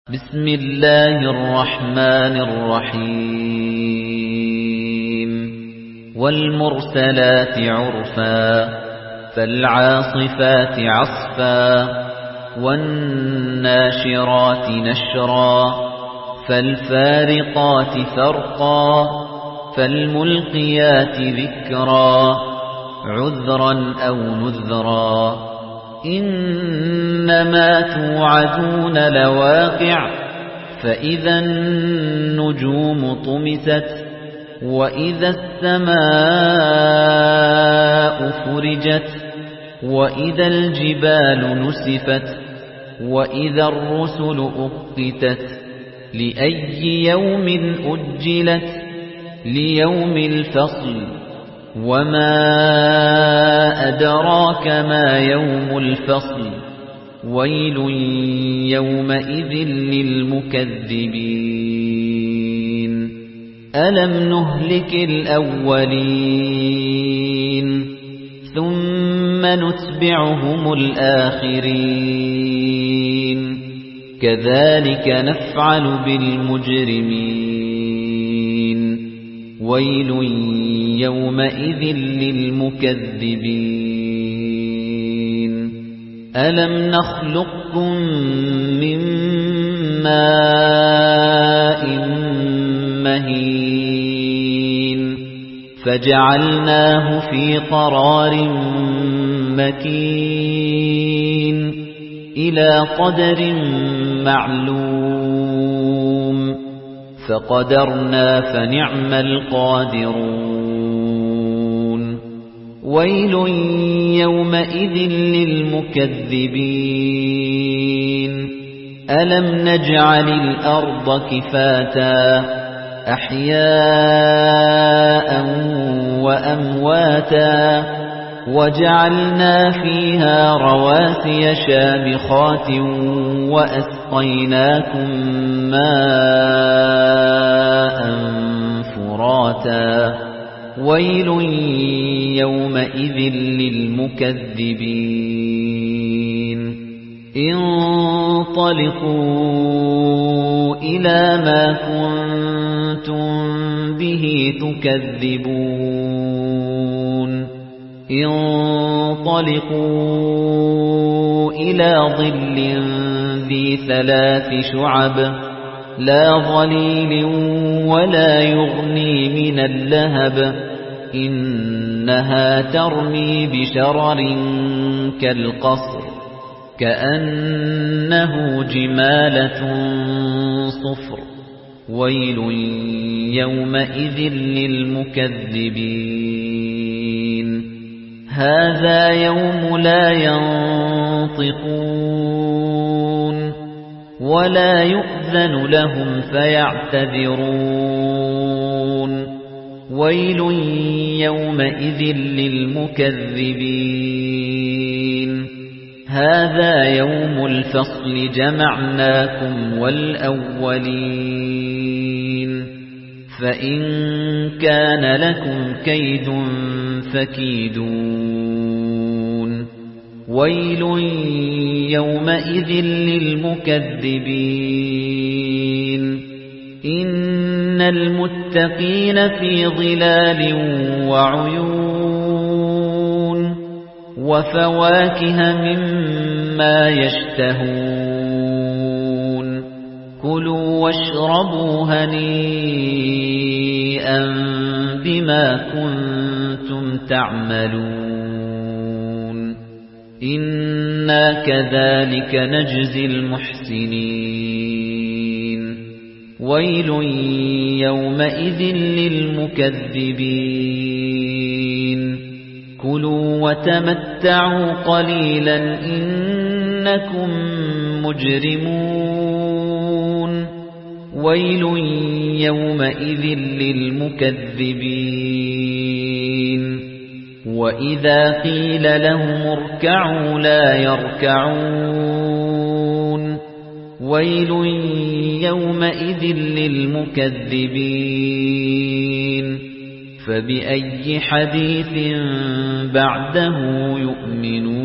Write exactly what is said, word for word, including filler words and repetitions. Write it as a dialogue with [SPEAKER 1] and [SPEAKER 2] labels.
[SPEAKER 1] بسم الله الرحمن الرحيم والمرسلات عرفا فالعاصفات عصفا والناشرات نشرا فالفارقات فرقا فالملقيات ذكرا عذرا أو نذرا إنما توعدون لواقع فإذا النجوم طمست وإذا السماء فرجت وإذا الجبال نسفت وإذا الرسل أقتت لأي يوم أجلت ليوم الفصل وما أدراك ما يوم الفصل ويل يومئذ للمكذبين ألم نهلك الأولين ثم نتبعهم الآخرين كذلك نفعل بالمجرمين ويل يومئذ للمكذبين ألم نخلقكم من ماء مهين فجعلناه في قرار مكين إلى قدر معلوم فقدرنا فنعم القادرون ويل يومئذ للمكذبين ألم نجعل الأرض كفاتا أحياء وأمواتا وجعلنا فيها رواسي شامخات وأسقيناكم ماء فراتا ويل يومئذ للمكذبين انطلقوا إلى ما كنتم به تكذبون انطلقوا إلى ظل ذي ثلاث شعب لا ظليل ولا يغني من اللهب إنها ترمي بشرر كالقصر كأنه جمالة صفر ويل يومئذ للمكذبين هذا يوم لا ينطقون ولا يؤذن لهم فيعتذرون ويل يومئذ للمكذبين هذا يوم الفصل جمعناكم والأولين فإن كان لكم كيد فكيدون ويل يومئذ للمكذبين إن المتقين في ظلال وعيون وفواكه مما يشتهون كلوا واشربوا هنيئا بما كنتم تعملون إنا كذلك نجزي المحسنين ويل يومئذ للمكذبين كلوا وتمتعوا قليلا إنكم مجرمون ويل يومئذ للمكذبين وإذا قيل لهم اركعوا لا يركعون ويل يومئذ للمكذبين فبأي حديث بعده يؤمنون